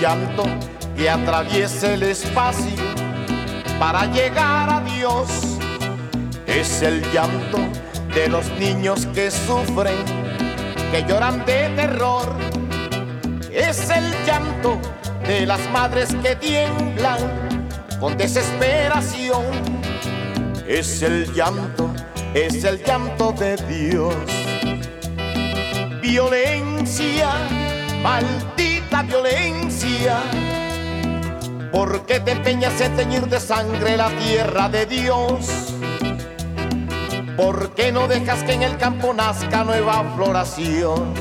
llanto que atraviesa el espacio para llegar a Dios. Es el llanto de los niños que sufren, que lloran de terror. Es el llanto de las madres que tiemblan con desesperación. Es el llanto de Dios. Violencia, maldita violencia, ¿por qué te empeñas en teñir de sangre la tierra de Dios? ¿Por qué no dejas que en el campo nazca nueva floración?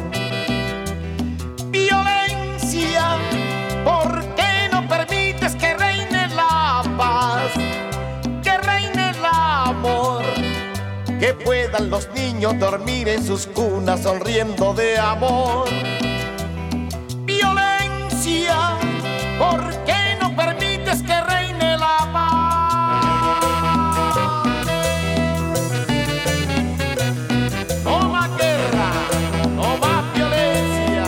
Violencia, ¿por qué no permites que reine la paz, que reine el amor? Que puedan los niños dormir en sus cunas sonriendo de amor. Violencia, ¿por qué no permites que reine la paz? No más guerra, no más violencia.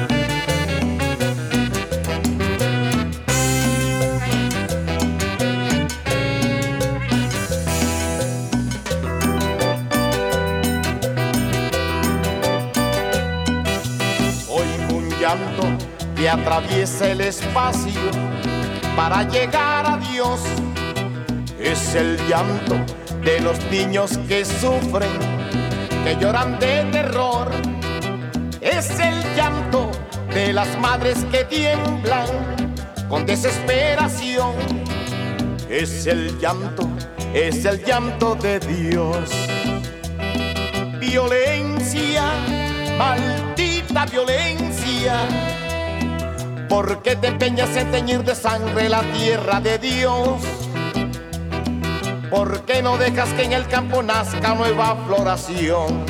Oigo un llanto que atraviesa el espacio para llegar a Dios. Es el llanto de los niños que sufren, que lloran de terror. Es el llanto de las madres que tiemblan con desesperación. Es el llanto de Dios. Violencia, maldita violencia, ¿por qué te empeñas en teñir de sangre la tierra de Dios? ¿Por qué no dejas que en el campo nazca nueva floración?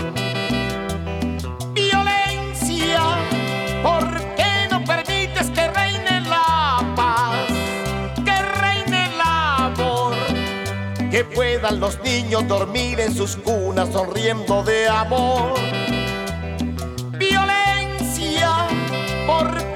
Violencia, ¿por qué no permites que reine la paz, que reine el amor? Que puedan los niños dormir en sus cunas sonriendo de amor. Violencia, ¿por